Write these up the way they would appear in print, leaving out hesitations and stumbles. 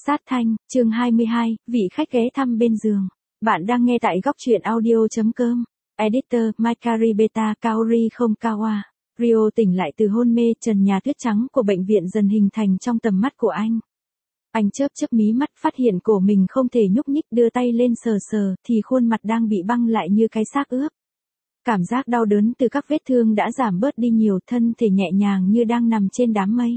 Sát thanh, chương 22, vị khách ghé thăm bên giường. Bạn đang nghe tại góc truyện audio.com. Editor, Makari Beta Kaori không Kawa. Rio tỉnh lại từ hôn mê, trần nhà tuyết trắng của bệnh viện dần hình thành trong tầm mắt của anh. Anh chớp chớp mí mắt, phát hiện cổ mình không thể nhúc nhích, đưa tay lên sờ sờ, thì khuôn mặt đang bị băng lại như cái xác ướp. Cảm giác đau đớn từ các vết thương đã giảm bớt đi nhiều, thân thể nhẹ nhàng như đang nằm trên đám mây.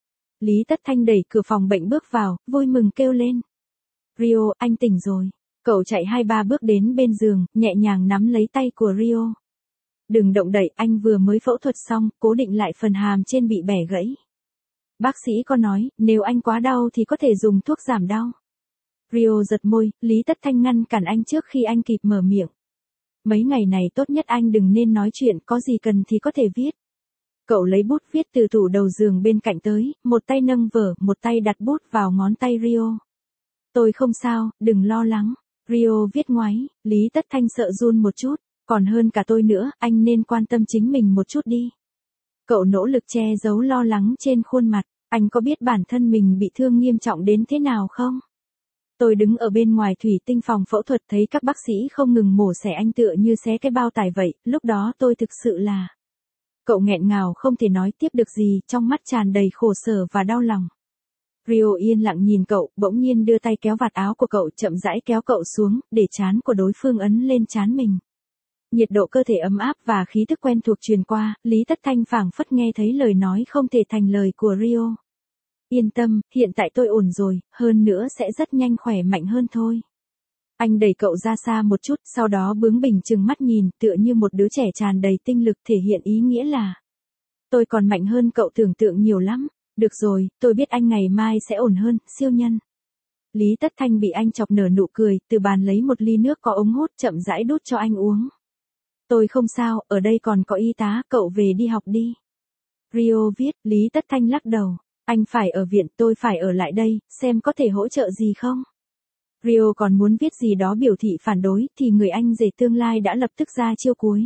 Lý Tất Thanh đẩy cửa phòng bệnh bước vào, vui mừng kêu lên. Rio, anh tỉnh rồi. Cậu chạy 2-3 bước đến bên giường, nhẹ nhàng nắm lấy tay của Rio. Đừng động đậy, anh vừa mới phẫu thuật xong, cố định lại phần hàm trên bị bẻ gãy. Bác sĩ có nói, nếu anh quá đau thì có thể dùng thuốc giảm đau. Rio giật môi, Lý Tất Thanh ngăn cản anh trước khi anh kịp mở miệng. Mấy ngày này tốt nhất anh đừng nên nói chuyện, có gì cần thì có thể viết. Cậu lấy bút viết từ tủ đầu giường bên cạnh tới, một tay nâng vở, một tay đặt bút vào ngón tay Rio. Tôi không sao, đừng lo lắng. Rio viết ngoáy, Lý Tất Thanh sợ run một chút, còn hơn cả tôi nữa, anh nên quan tâm chính mình một chút đi. Cậu nỗ lực che giấu lo lắng trên khuôn mặt, anh có biết bản thân mình bị thương nghiêm trọng đến thế nào không? Tôi đứng ở bên ngoài thủy tinh phòng phẫu thuật thấy các bác sĩ không ngừng mổ xẻ anh tựa như xé cái bao tải vậy, lúc đó tôi thực sự là... Cậu nghẹn ngào không thể nói tiếp được gì, trong mắt tràn đầy khổ sở và đau lòng. Rio yên lặng nhìn cậu, bỗng nhiên đưa tay kéo vạt áo của cậu, chậm rãi kéo cậu xuống, để trán của đối phương ấn lên trán mình. Nhiệt độ cơ thể ấm áp và khí thức quen thuộc truyền qua, Lý Tất Thanh phảng phất nghe thấy lời nói không thể thành lời của Rio. Yên tâm, hiện tại tôi ổn rồi, hơn nữa sẽ rất nhanh khỏe mạnh hơn thôi. Anh đẩy cậu ra xa một chút, sau đó bướng bỉnh trừng mắt nhìn, tựa như một đứa trẻ tràn đầy tinh lực, thể hiện ý nghĩa là tôi còn mạnh hơn cậu tưởng tượng nhiều lắm. Được rồi, tôi biết anh ngày mai sẽ ổn hơn, siêu nhân. Lý Tất Thanh bị anh chọc nở nụ cười, từ bàn lấy một ly nước có ống hút chậm rãi đút cho anh uống. Tôi không sao, ở đây còn có y tá, cậu về đi học đi. Rio viết, Lý Tất Thanh lắc đầu. Anh phải ở viện, tôi phải ở lại đây, xem có thể hỗ trợ gì không. Rio còn muốn viết gì đó biểu thị phản đối, thì người anh rể tương lai đã lập tức ra chiêu cuối.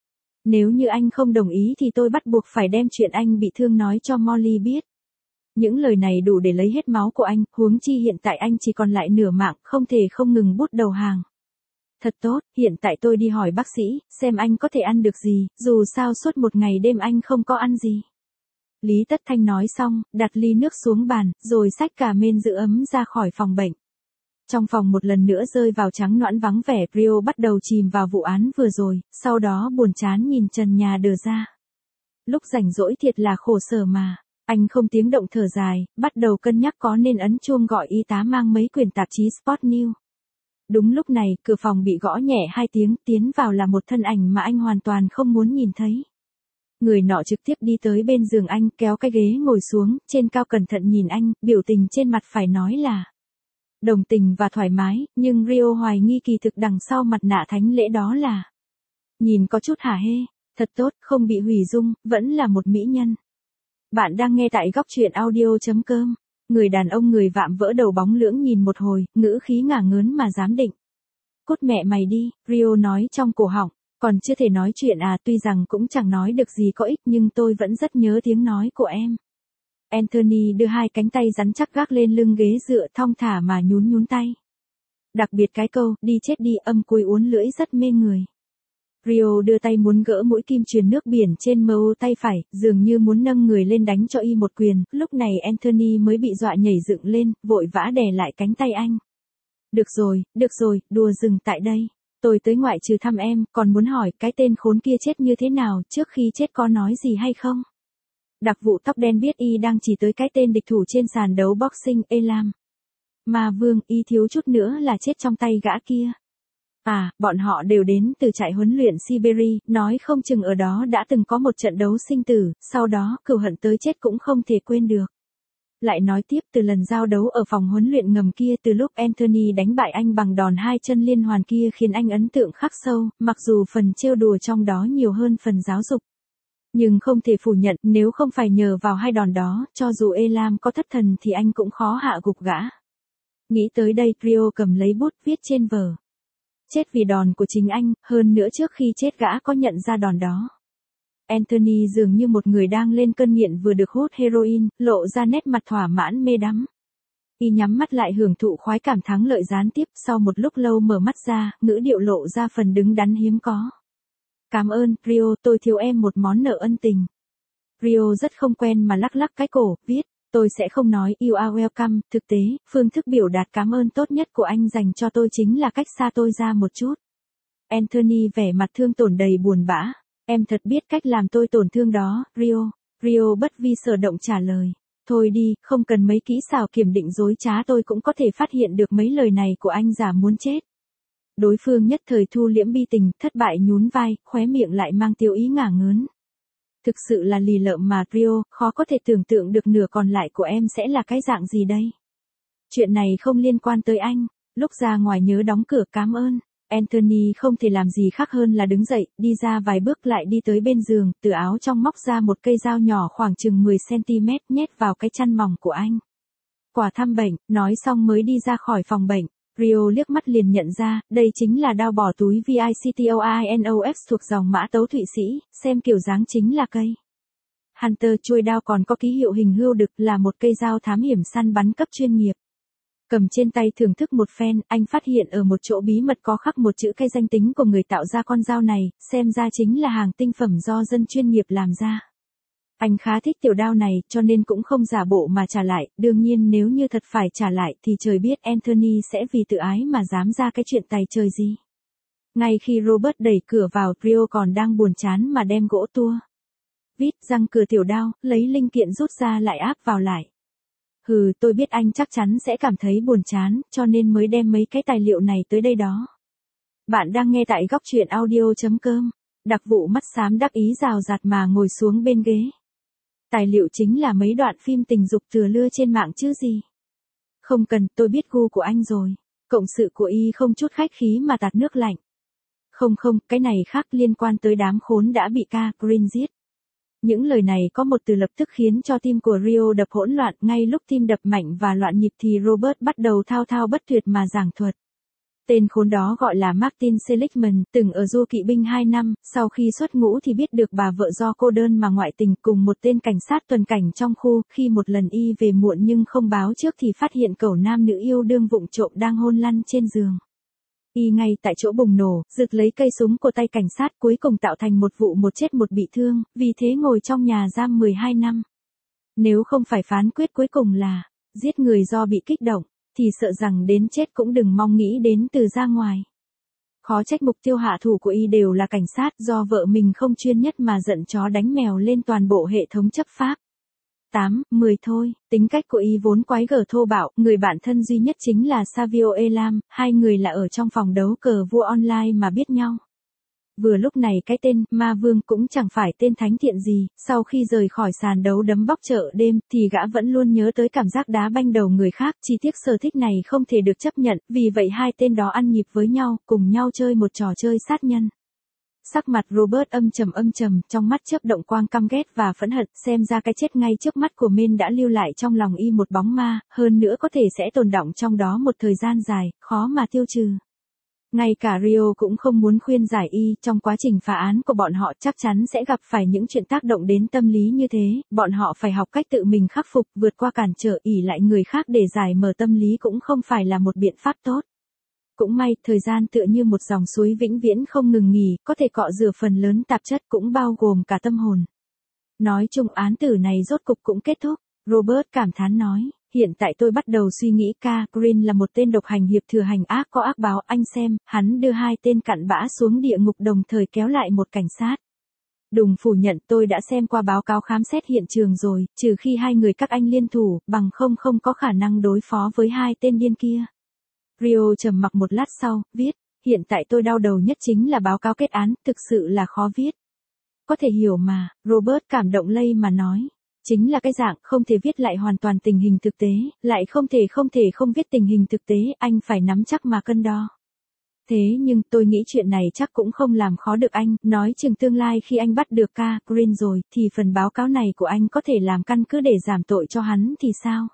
Nếu như anh không đồng ý thì tôi bắt buộc phải đem chuyện anh bị thương nói cho Molly biết. Những lời này đủ để lấy hết máu của anh, huống chi hiện tại anh chỉ còn lại nửa mạng, không thể không ngừng bút đầu hàng. Thật tốt, hiện tại tôi đi hỏi bác sĩ, xem anh có thể ăn được gì, dù sao suốt một ngày đêm anh không có ăn gì. Lý Tất Thanh nói xong, đặt ly nước xuống bàn, rồi xách cả mên giữ ấm ra khỏi phòng bệnh. Trong phòng một lần nữa rơi vào trắng noãn vắng vẻ, Rio bắt đầu chìm vào vụ án vừa rồi, sau đó buồn chán nhìn trần nhà đờ ra. Lúc rảnh rỗi thiệt là khổ sở mà. Anh không tiếng động thở dài, bắt đầu cân nhắc có nên ấn chuông gọi y tá mang mấy quyển tạp chí Sport News. Đúng lúc này, cửa phòng bị gõ nhẹ 2 tiếng, tiến vào là một thân ảnh mà anh hoàn toàn không muốn nhìn thấy. Người nọ trực tiếp đi tới bên giường anh, kéo cái ghế ngồi xuống, trên cao cẩn thận nhìn anh, biểu tình trên mặt phải nói là đồng tình và thoải mái, nhưng Rio hoài nghi kỳ thực đằng sau mặt nạ thánh lễ đó là nhìn có chút hả hê, thật tốt, không bị hủy dung, vẫn là một mỹ nhân. Bạn đang nghe tại góc truyện audio.com. Người đàn ông người vạm vỡ đầu bóng lưỡng nhìn một hồi, ngữ khí ngả ngớn mà giám định. Cút mẹ mày đi, Rio nói trong cổ họng, còn chưa thể nói chuyện à, tuy rằng cũng chẳng nói được gì có ích nhưng tôi vẫn rất nhớ tiếng nói của em. Anthony đưa 2 cánh tay rắn chắc gác lên lưng ghế dựa, thong thả mà nhún nhún tay. Đặc biệt cái câu, đi chết đi, âm cuối uốn lưỡi rất mê người. Rio đưa tay muốn gỡ mũi kim truyền nước biển trên mâu tay phải, dường như muốn nâng người lên đánh cho y một quyền, lúc này Anthony mới bị dọa nhảy dựng lên, vội vã đè lại cánh tay anh. Được rồi, đùa dừng tại đây. Tôi tới ngoại trừ thăm em, còn muốn hỏi cái tên khốn kia chết như thế nào, trước khi chết có nói gì hay không? Đặc vụ tóc đen biết y đang chỉ tới cái tên địch thủ trên sàn đấu boxing, Elam. Ma Vương, y thiếu chút nữa là chết trong tay gã kia. À, bọn họ đều đến từ trại huấn luyện Siberia, nói không chừng ở đó đã từng có một trận đấu sinh tử, sau đó cừu hận tới chết cũng không thể quên được. Lại nói tiếp, từ lần giao đấu ở phòng huấn luyện ngầm kia, từ lúc Anthony đánh bại anh bằng đòn 2 chân liên hoàn kia khiến anh ấn tượng khắc sâu, mặc dù phần trêu đùa trong đó nhiều hơn phần giáo dục. Nhưng không thể phủ nhận, nếu không phải nhờ vào 2 đòn đó, cho dù Elam có thất thần thì anh cũng khó hạ gục gã. Nghĩ tới đây, Rio cầm lấy bút viết trên vở. Chết vì đòn của chính anh, hơn nữa trước khi chết gã có nhận ra đòn đó. Anthony dường như một người đang lên cơn nghiện vừa được hút heroin, lộ ra nét mặt thỏa mãn mê đắm. Y nhắm mắt lại hưởng thụ khoái cảm thắng lợi gián tiếp, sau một lúc lâu mở mắt ra, ngữ điệu lộ ra phần đứng đắn hiếm có. Cảm ơn, Rio, tôi thiếu em một món nợ ân tình. Rio rất không quen mà lắc lắc cái cổ, viết, tôi sẽ không nói you are welcome, thực tế, phương thức biểu đạt cảm ơn tốt nhất của anh dành cho tôi chính là cách xa tôi ra một chút. Anthony vẻ mặt thương tổn đầy buồn bã, em thật biết cách làm tôi tổn thương đó, Rio. Rio bất vi sở động trả lời, thôi đi, không cần mấy kỹ xảo kiểm định dối trá tôi cũng có thể phát hiện được mấy lời này của anh giả muốn chết. Đối phương nhất thời thu liễm bi tình, thất bại nhún vai, khóe miệng lại mang tiêu ý ngả ngớn. Thực sự là lì lợm mà Rio, khó có thể tưởng tượng được nửa còn lại của em sẽ là cái dạng gì đây. Chuyện này không liên quan tới anh, lúc ra ngoài nhớ đóng cửa cảm ơn. Anthony không thể làm gì khác hơn là đứng dậy, đi ra vài bước lại đi tới bên giường, từ áo trong móc ra một cây dao nhỏ khoảng chừng 10cm nhét vào cái chăn mỏng của anh. Quả thăm bệnh, nói xong mới đi ra khỏi phòng bệnh. Rio liếc mắt liền nhận ra, đây chính là dao bỏ túi VICTOINOX thuộc dòng mã tấu Thụy Sĩ, xem kiểu dáng chính là cây Hunter, chuôi đao còn có ký hiệu hình hươu đực, là một cây dao thám hiểm săn bắn cấp chuyên nghiệp. Cầm trên tay thưởng thức một phen, anh phát hiện ở một chỗ bí mật có khắc một chữ cái danh tính của người tạo ra con dao này, xem ra chính là hàng tinh phẩm do dân chuyên nghiệp làm ra. Anh khá thích tiểu đao này, cho nên cũng không giả bộ mà trả lại, đương nhiên nếu như thật phải trả lại thì trời biết Anthony sẽ vì tự ái mà dám ra cái chuyện tày trời gì. Ngay khi Robert đẩy cửa vào, Rio còn đang buồn chán mà đem gỗ tua vít răng cửa tiểu đao, lấy linh kiện rút ra lại áp vào lại. Hừ, tôi biết anh chắc chắn sẽ cảm thấy buồn chán, cho nên mới đem mấy cái tài liệu này tới đây đó. Bạn đang nghe tại góc truyện audio.com. Đặc vụ mắt xám đắc ý rào rạt mà ngồi xuống bên ghế. Tài liệu chính là mấy đoạn phim tình dục thừa lưa trên mạng chứ gì. Không cần, tôi biết gu của anh rồi. Cộng sự của y không chút khách khí mà tạt nước lạnh. Không, cái này khác, liên quan tới đám khốn đã bị Green giết. Những lời này có một từ lập tức khiến cho tim của Rio đập hỗn loạn, ngay lúc tim đập mạnh và loạn nhịp thì Robert bắt đầu thao thao bất tuyệt mà giảng thuật. Tên khốn đó gọi là Martin Seligman, từng ở du kỵ binh 2 năm, sau khi xuất ngũ thì biết được bà vợ do cô đơn mà ngoại tình cùng một tên cảnh sát tuần cảnh trong khu, khi một lần y về muộn nhưng không báo trước thì phát hiện cẩu nam nữ yêu đương vụng trộm đang hôn lăn trên giường. Y ngay tại chỗ bùng nổ, giật lấy cây súng của tay cảnh sát, cuối cùng tạo thành một vụ một chết một bị thương, vì thế ngồi trong nhà giam 12 năm. Nếu không phải phán quyết cuối cùng là giết người do bị kích động, thì sợ rằng đến chết cũng đừng mong nghĩ đến từ ra ngoài. Khó trách mục tiêu hạ thủ của y đều là cảnh sát, do vợ mình không chuyên nhất mà giận chó đánh mèo lên toàn bộ hệ thống chấp pháp. 8, 10 thôi, tính cách của y vốn quái gở thô bạo, người bạn thân duy nhất chính là Savio Elam, hai người là ở trong phòng đấu cờ vua online mà biết nhau. Vừa lúc này cái tên Ma Vương cũng chẳng phải tên thánh thiện gì, sau khi rời khỏi sàn đấu đấm bóc chợ đêm thì gã vẫn luôn nhớ tới cảm giác đá banh đầu người khác, chi tiết sở thích này không thể được chấp nhận, vì vậy hai tên đó ăn nhịp với nhau, cùng nhau chơi một trò chơi sát nhân. Sắc mặt Robert âm trầm, trong mắt chớp động quang căm ghét và phẫn hận, xem ra cái chết ngay trước mắt của Men đã lưu lại trong lòng y một bóng ma, hơn nữa có thể sẽ tồn đọng trong đó một thời gian dài, khó mà tiêu trừ. Ngay cả Rio cũng không muốn khuyên giải y, trong quá trình phá án của bọn họ chắc chắn sẽ gặp phải những chuyện tác động đến tâm lý như thế, bọn họ phải học cách tự mình khắc phục, vượt qua cản trở, ỷ lại người khác để giải mở tâm lý cũng không phải là một biện pháp tốt. Cũng may, thời gian tựa như một dòng suối vĩnh viễn không ngừng nghỉ, có thể cọ rửa phần lớn tạp chất cũng bao gồm cả tâm hồn. Nói chung án tử này rốt cục cũng kết thúc, Robert cảm thán nói. Hiện tại tôi bắt đầu suy nghĩ Green là một tên độc hành hiệp thừa hành ác có ác báo, anh xem, hắn đưa hai tên cặn bã xuống địa ngục đồng thời kéo lại một cảnh sát. Đừng phủ nhận, tôi đã xem qua báo cáo khám xét hiện trường rồi, trừ khi hai người các anh liên thủ, bằng không có khả năng đối phó với hai tên điên kia. Rio trầm mặc một lát sau, viết, hiện tại tôi đau đầu nhất chính là báo cáo kết án, thực sự là khó viết. Có thể hiểu mà, Robert cảm động lây mà nói. Chính là cái dạng không thể viết lại hoàn toàn tình hình thực tế, lại không thể không viết tình hình thực tế, anh phải nắm chắc mà cân đo. Thế nhưng tôi nghĩ chuyện này chắc cũng không làm khó được anh, nói chừng tương lai khi anh bắt được Green rồi, thì phần báo cáo này của anh có thể làm căn cứ để giảm tội cho hắn thì sao?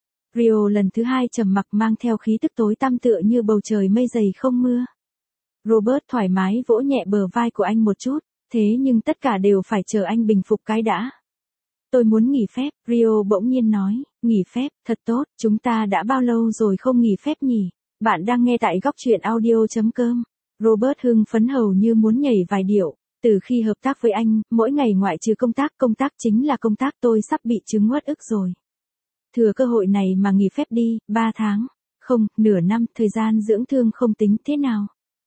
Rio lần thứ hai trầm mặc mang theo khí tức tối tăm tựa như bầu trời mây dày không mưa. Robert thoải mái vỗ nhẹ bờ vai của anh một chút, thế nhưng tất cả đều phải chờ anh bình phục cái đã. Tôi muốn nghỉ phép, Rio bỗng nhiên nói, Nghỉ phép, thật tốt, chúng ta đã bao lâu rồi không nghỉ phép nhỉ? Bạn đang nghe tại góc truyện audio.com. Robert hưng phấn hầu như muốn nhảy vài điệu. Từ khi hợp tác với anh, mỗi ngày ngoại trừ công tác chính là công tác, tôi sắp bị chứng uất ức rồi. Thừa cơ hội này mà nghỉ phép đi, 3 tháng. Không, nửa năm, thời gian dưỡng thương không tính thế nào.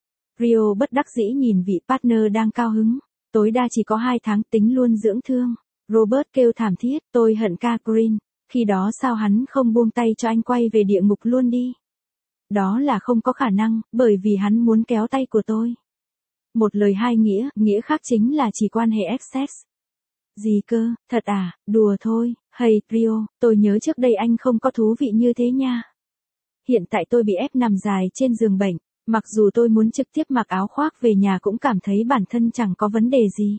Rio bất đắc dĩ nhìn vị partner đang cao hứng. Tối đa chỉ có 2 tháng tính luôn dưỡng thương. Robert kêu thảm thiết, tôi hận Catherine. Khi đó sao hắn không buông tay cho anh quay về địa ngục luôn đi? Đó là không có khả năng, bởi vì hắn muốn kéo tay của tôi. Một lời hai nghĩa, nghĩa khác chính là chỉ quan hệ excess. Gì cơ, thật à, đùa thôi, hey Rio, tôi nhớ trước đây anh không có thú vị như thế nha. Hiện tại tôi bị ép nằm dài trên giường bệnh, mặc dù tôi muốn trực tiếp mặc áo khoác về nhà cũng cảm thấy bản thân chẳng có vấn đề gì.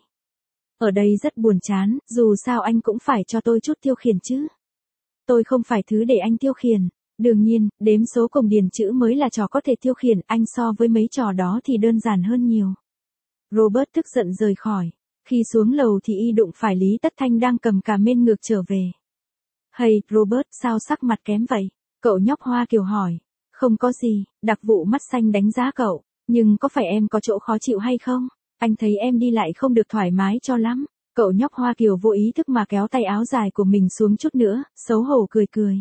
Ở đây rất buồn chán, dù sao anh cũng phải cho tôi chút tiêu khiển chứ. Tôi không phải thứ để anh tiêu khiển. Đương nhiên, đếm số cùng điền chữ mới là trò có thể tiêu khiển, anh so với mấy trò đó thì đơn giản hơn nhiều. Robert tức giận rời khỏi. Khi xuống lầu thì y đụng phải Lý Tất Thanh đang cầm cà mên ngược trở về. Hey, Robert, sao sắc mặt kém vậy? Cậu nhóc Hoa Kiều hỏi. Không có gì, đặc vụ mắt xanh đánh giá cậu. Nhưng có phải em có chỗ khó chịu hay không? Anh thấy em đi lại không được thoải mái cho lắm. Cậu nhóc Hoa Kiều vô ý thức mà kéo tay áo dài của mình xuống chút nữa, xấu hổ cười cười.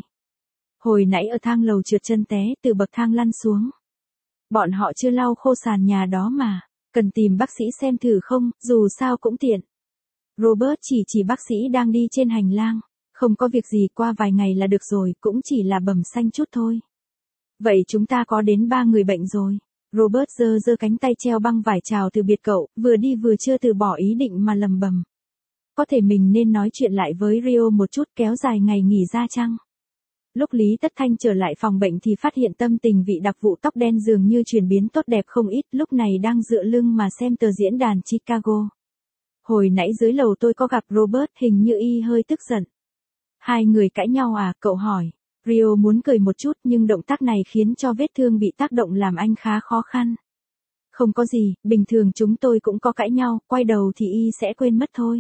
Hồi nãy ở thang lầu trượt chân té từ bậc thang lăn xuống. Bọn họ chưa lau khô sàn nhà đó mà, cần tìm bác sĩ xem thử không, dù sao cũng tiện. Robert chỉ bác sĩ đang đi trên hành lang. Không có việc gì, qua vài ngày là được rồi, cũng chỉ là bầm xanh chút thôi. Vậy chúng ta có đến 3 người bệnh rồi. Robert giơ cánh tay treo băng vải chào từ biệt cậu, vừa đi vừa chưa từ bỏ ý định mà lầm bầm. Có thể mình nên nói chuyện lại với Rio một chút, kéo dài ngày nghỉ ra chăng? Lúc Lý Tất Thanh trở lại phòng bệnh thì phát hiện tâm tình vị đặc vụ tóc đen dường như chuyển biến tốt đẹp không ít, lúc này đang dựa lưng mà xem tờ diễn đàn Chicago. Hồi nãy dưới lầu tôi có gặp Robert, hình như y hơi tức giận. Hai người cãi nhau à, cậu hỏi. Rio muốn cười một chút nhưng động tác này khiến cho vết thương bị tác động làm anh khá khó khăn. Không có gì, bình thường chúng tôi cũng có cãi nhau, quay đầu thì y sẽ quên mất thôi.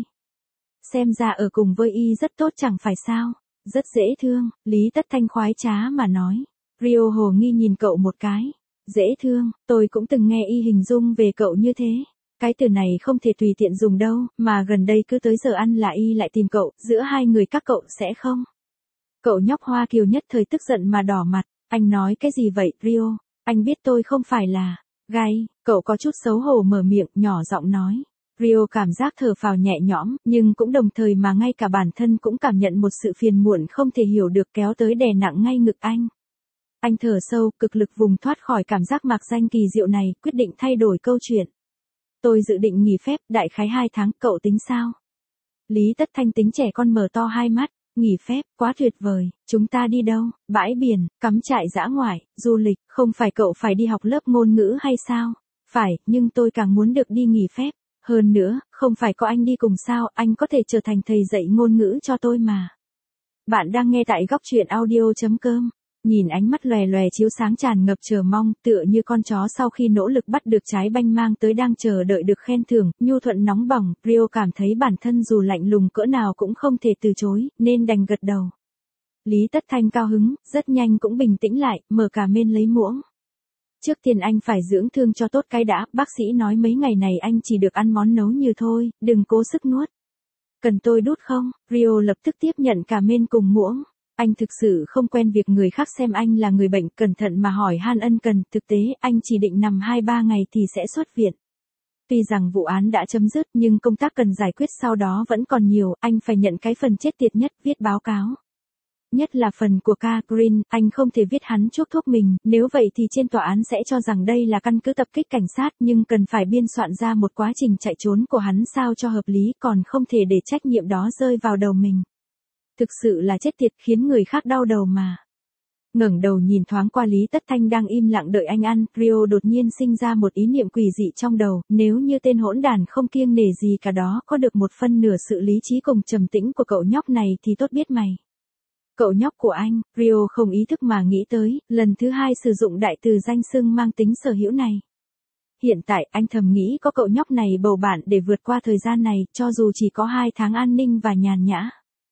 Xem ra ở cùng với y rất tốt chẳng phải sao. Rất dễ thương, Lý Tất Thanh khoái trá mà nói. Rio hồ nghi nhìn cậu một cái. Dễ thương, tôi cũng từng nghe y hình dung về cậu như thế. Cái từ này không thể tùy tiện dùng đâu, mà gần đây cứ tới giờ ăn là y lại tìm cậu, giữa hai người các cậu sẽ không. Cậu nhóc Hoa Kiều nhất thời tức giận mà đỏ mặt. Anh nói cái gì vậy, Rio? Anh biết tôi không phải là gay. Cậu có chút xấu hổ mở miệng, nhỏ giọng nói. Rio cảm giác thở phào nhẹ nhõm, nhưng cũng đồng thời mà ngay cả bản thân cũng cảm nhận một sự phiền muộn không thể hiểu được kéo tới đè nặng ngay ngực anh. Anh thở sâu, cực lực vùng thoát khỏi cảm giác mạc danh kỳ diệu này, quyết định thay đổi câu chuyện. Tôi dự định nghỉ phép, đại khái 2 tháng, cậu tính sao? Lý Tất Thanh tính trẻ con mở to hai mắt, nghỉ phép, quá tuyệt vời, chúng ta đi đâu? Bãi biển, cắm trại dã ngoại, du lịch, không phải cậu phải đi học lớp ngôn ngữ hay sao? Phải, nhưng tôi càng muốn được đi nghỉ phép. Hơn nữa, không phải có anh đi cùng sao, anh có thể trở thành thầy dạy ngôn ngữ cho tôi mà. Bạn đang nghe tại góc truyện audio.com. Nhìn ánh mắt lòe lòe chiếu sáng tràn ngập chờ mong, tựa như con chó sau khi nỗ lực bắt được trái banh mang tới đang chờ đợi được khen thưởng, nhu thuận nóng bỏng, Rio cảm thấy bản thân dù lạnh lùng cỡ nào cũng không thể từ chối, nên đành gật đầu. Lý Tất Thanh cao hứng, rất nhanh cũng bình tĩnh lại, mở cà mên lấy muỗng. Trước tiên anh phải dưỡng thương cho tốt cái đã, bác sĩ nói mấy ngày này anh chỉ được ăn món nấu như thôi, đừng cố sức nuốt. Cần tôi đút không? Rio lập tức tiếp nhận cà mên cùng muỗng. Anh thực sự không quen việc người khác xem anh là người bệnh, cẩn thận mà hỏi han ân cần, thực tế anh chỉ định nằm 2-3 ngày thì sẽ xuất viện. Tuy rằng vụ án đã chấm dứt nhưng công tác cần giải quyết sau đó vẫn còn nhiều, anh phải nhận cái phần chết tiệt nhất, viết báo cáo. Nhất là phần của Catherine, anh không thể viết hắn chuốc thuốc mình, nếu vậy thì trên tòa án sẽ cho rằng đây là căn cứ tập kích cảnh sát, nhưng cần phải biên soạn ra một quá trình chạy trốn của hắn sao cho hợp lý, còn không thể để trách nhiệm đó rơi vào đầu mình. Thực sự là chết tiệt, khiến người khác đau đầu mà. Ngẩng đầu nhìn thoáng qua Lý Tất Thanh đang im lặng đợi anh ăn, Rio đột nhiên sinh ra một ý niệm quỷ dị trong đầu, nếu như tên hỗn đàn không kiêng nể gì cả đó có được một phân nửa sự lý trí cùng trầm tĩnh của cậu nhóc này thì tốt biết mày. Cậu nhóc của anh, Rio không ý thức mà nghĩ tới, lần thứ 2 sử dụng đại từ danh xưng mang tính sở hữu này. Hiện tại anh thầm nghĩ có cậu nhóc này bầu bạn để vượt qua thời gian này, cho dù chỉ có 2 tháng an ninh và nhàn nhã.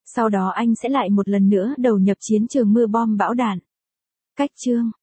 Sau đó anh sẽ lại một lần nữa đầu nhập chiến trường mưa bom bão đạn. Cách chương